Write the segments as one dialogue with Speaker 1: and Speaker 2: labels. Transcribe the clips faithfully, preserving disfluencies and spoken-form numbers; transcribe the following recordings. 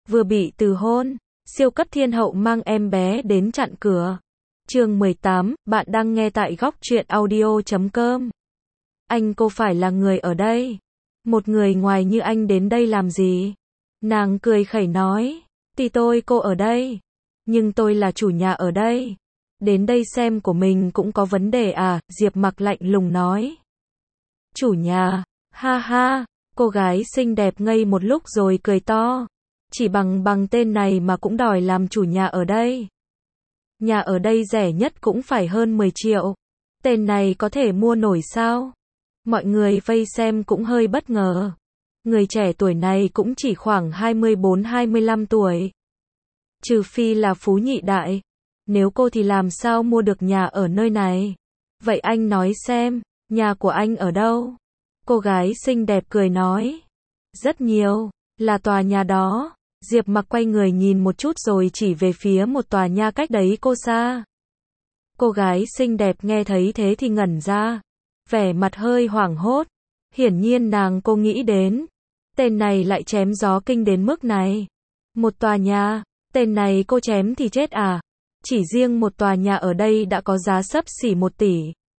Speaker 1: vừa bị từ hôn, siêu cấp thiên hậu mang em bé đến chặn cửa. Chương mười tám, bạn đang nghe tại góc truyện audio chấm com. Anh cô phải là người ở đây. Một người ngoài như anh đến đây làm gì? Nàng cười khẩy nói, thì tôi cô ở đây. Nhưng tôi là chủ nhà ở đây. Đến đây xem của mình cũng có vấn đề à? Diệp Mặc lạnh lùng nói. Chủ nhà, ha ha, cô gái xinh đẹp ngây một lúc rồi cười to. Chỉ bằng bằng tên này mà cũng đòi làm chủ nhà ở đây. Nhà ở đây rẻ nhất cũng phải hơn mười triệu. Tên này có thể mua nổi sao? Mọi người vây xem cũng hơi bất ngờ. Người trẻ tuổi này cũng chỉ khoảng hai mươi bốn hai mươi lăm tuổi. Trừ phi là phú nhị đại. Nếu cô thì làm sao mua được nhà ở nơi này? Vậy anh nói xem, nhà của anh ở đâu? Cô gái xinh đẹp cười nói. Rất nhiều, là tòa nhà đó. Diệp Mặc quay người nhìn một chút rồi chỉ về phía một tòa nhà cách đấy cô xa. Cô gái xinh đẹp nghe thấy thế thì ngẩn ra. Vẻ mặt hơi hoảng hốt. Hiển nhiên nàng cô nghĩ đến. Tên này lại chém gió kinh đến mức này. Một tòa nhà, tên này cô chém thì chết à? Chỉ riêng một tòa nhà ở đây đã có giá xấp xỉ một tỷ.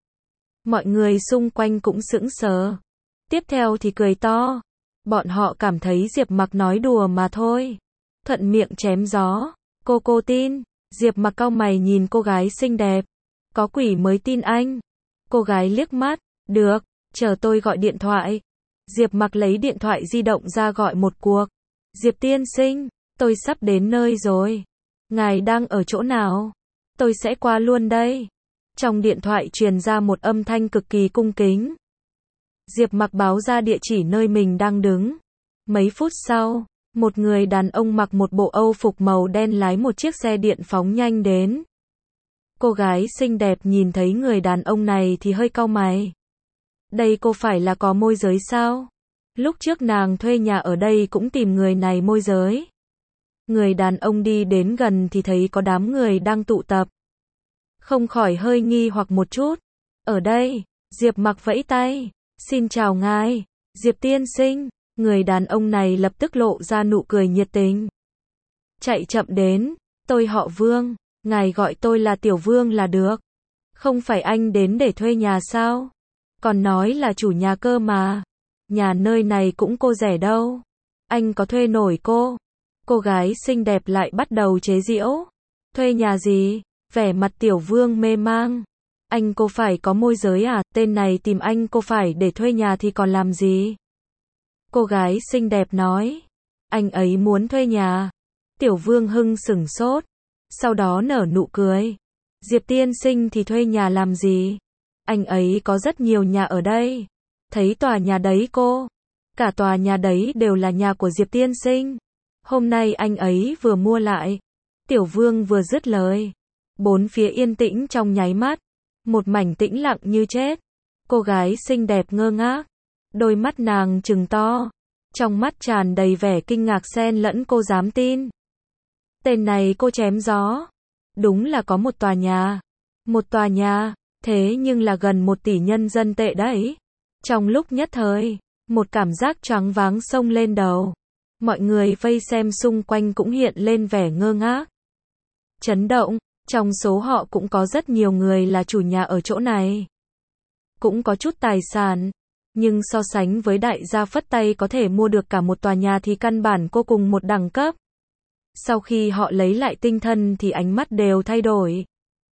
Speaker 1: Mọi người xung quanh cũng sững sờ. Tiếp theo thì cười to. Bọn họ cảm thấy Diệp Mặc nói đùa mà thôi. Thuận miệng chém gió. Cô cô tin. Diệp Mặc cau mày nhìn cô gái xinh đẹp. Có quỷ mới tin anh. Cô gái liếc mắt. Được, chờ tôi gọi điện thoại. Diệp Mặc lấy điện thoại di động ra gọi một cuộc. Diệp tiên sinh, tôi sắp đến nơi rồi. Ngài đang ở chỗ nào? Tôi sẽ qua luôn đây. Trong điện thoại truyền ra một âm thanh cực kỳ cung kính. Diệp Mặc báo ra địa chỉ nơi mình đang đứng. Mấy phút sau, một người đàn ông mặc một bộ âu phục màu đen lái một chiếc xe điện phóng nhanh đến. Cô gái xinh đẹp nhìn thấy người đàn ông này thì hơi cau mày. Đây cô phải là có môi giới sao? Lúc trước nàng thuê nhà ở đây cũng tìm người này môi giới. Người đàn ông đi đến gần thì thấy có đám người đang tụ tập. Không khỏi hơi nghi hoặc một chút. Ở đây, Diệp Mặc vẫy tay. Xin chào ngài, Diệp tiên sinh. Người đàn ông này lập tức lộ ra nụ cười nhiệt tình. Chạy chậm đến, tôi họ Vương, ngài gọi tôi là Tiểu Vương là được. Không phải anh đến để thuê nhà sao? Còn nói là chủ nhà cơ mà. Nhà nơi này cũng cô rẻ đâu. Anh có thuê nổi cô? Cô gái xinh đẹp lại bắt đầu chế giễu. Thuê nhà gì? Vẻ mặt Tiểu Vương mê mang. Anh cô phải có môi giới à? Tên này tìm anh cô phải để thuê nhà thì còn làm gì? Cô gái xinh đẹp nói. Anh ấy muốn thuê nhà. Tiểu Vương hưng sửng sốt. Sau đó nở nụ cười. Diệp tiên sinh thì thuê nhà làm gì? Anh ấy có rất nhiều nhà ở đây. Thấy tòa nhà đấy cô. Cả tòa nhà đấy đều là nhà của Diệp tiên sinh. Hôm nay anh ấy vừa mua lại. Tiểu Vương vừa dứt lời. Bốn phía yên tĩnh trong nháy mắt. Một mảnh tĩnh lặng như chết. Cô gái xinh đẹp ngơ ngác. Đôi mắt nàng trừng to. Trong mắt tràn đầy vẻ kinh ngạc xen lẫn cô dám tin. Tên này cô chém gió. Đúng là có một tòa nhà. Một tòa nhà, thế nhưng là gần một tỷ nhân dân tệ đấy. Trong lúc nhất thời, một cảm giác choáng váng xông lên đầu. Mọi người vây xem xung quanh cũng hiện lên vẻ ngơ ngác. Chấn động, trong số họ cũng có rất nhiều người là chủ nhà ở chỗ này. Cũng có chút tài sản. Nhưng so sánh với đại gia phất tay có thể mua được cả một tòa nhà thì căn bản cô cùng một đẳng cấp. Sau khi họ lấy lại tinh thần thì ánh mắt đều thay đổi.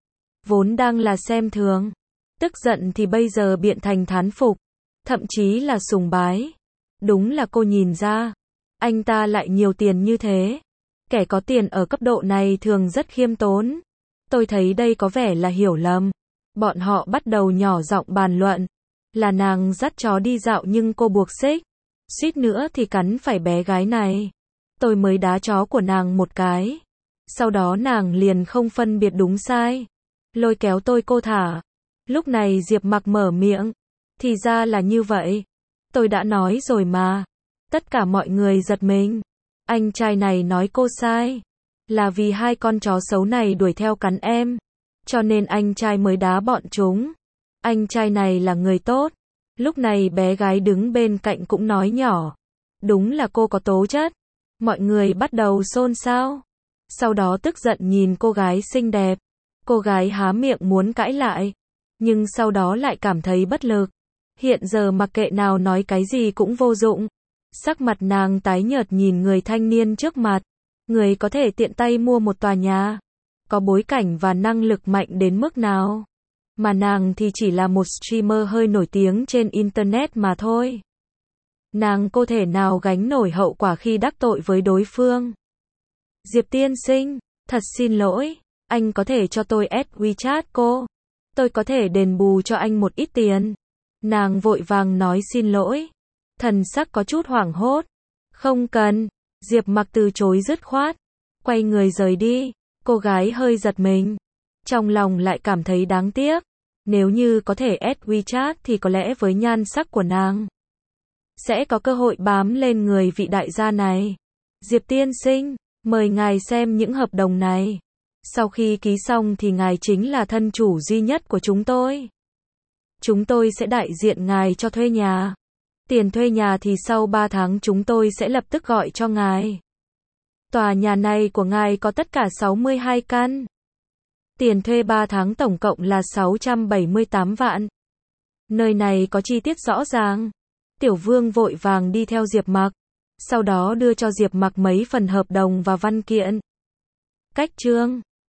Speaker 1: Vốn đang là xem thường, tức giận thì bây giờ biện thành thán phục, thậm chí là sùng bái. Đúng là cô nhìn ra, anh ta lại nhiều tiền như thế. Kẻ có tiền ở cấp độ này thường rất khiêm tốn. Tôi thấy đây có vẻ là hiểu lầm. Bọn họ bắt đầu nhỏ giọng bàn luận. Là nàng dắt chó đi dạo nhưng cô buộc xích. Suýt nữa thì cắn phải bé gái này. Tôi mới đá chó của nàng một cái. Sau đó nàng liền không phân biệt đúng sai. Lôi kéo tôi cô thả. Lúc này Diệp Mặc mở miệng. Thì ra là như vậy. Tôi đã nói rồi mà. Tất cả mọi người giật mình. Anh trai này nói cô sai. Là vì hai con chó xấu này đuổi theo cắn em. Cho nên anh trai mới đá bọn chúng. Anh trai này là người tốt. Lúc này bé gái đứng bên cạnh cũng nói nhỏ. Đúng là cô có tố chất. Mọi người bắt đầu xôn xao. Sau đó tức giận nhìn cô gái xinh đẹp. Cô gái há miệng muốn cãi lại, nhưng sau đó lại cảm thấy bất lực. Hiện giờ mặc kệ nào nói cái gì cũng vô dụng. Sắc mặt nàng tái nhợt nhìn người thanh niên trước mặt. Người có thể tiện tay mua một tòa nhà, có bối cảnh và năng lực mạnh đến mức nào. Mà nàng thì chỉ là một streamer hơi nổi tiếng trên internet mà thôi. Nàng có thể nào gánh nổi hậu quả khi đắc tội với đối phương. Diệp tiên sinh, thật xin lỗi, anh có thể cho tôi add WeChat cô. Tôi có thể đền bù cho anh một ít tiền. Nàng vội vàng nói xin lỗi. Thần sắc có chút hoảng hốt. Không cần. Diệp Mặc từ chối dứt khoát. Quay người rời đi. Cô gái hơi giật mình. Trong lòng lại cảm thấy đáng tiếc. Nếu như có thể add WeChat thì có lẽ với nhan sắc của nàng sẽ có cơ hội bám lên người vị đại gia này. Diệp tiên sinh, mời ngài xem những hợp đồng này. Sau khi ký xong thì ngài chính là thân chủ duy nhất của chúng tôi. Chúng tôi sẽ đại diện ngài cho thuê nhà. Tiền thuê nhà thì sau ba tháng chúng tôi sẽ lập tức gọi cho ngài. Tòa nhà này của ngài có tất cả sáu mươi hai căn. Tiền thuê ba tháng tổng cộng là sáu trăm bảy mươi tám vạn. Nơi này có chi tiết rõ ràng. Tiểu Vương vội vàng đi theo Diệp Mặc, sau đó đưa cho Diệp Mặc mấy phần hợp đồng và văn kiện. Cách chương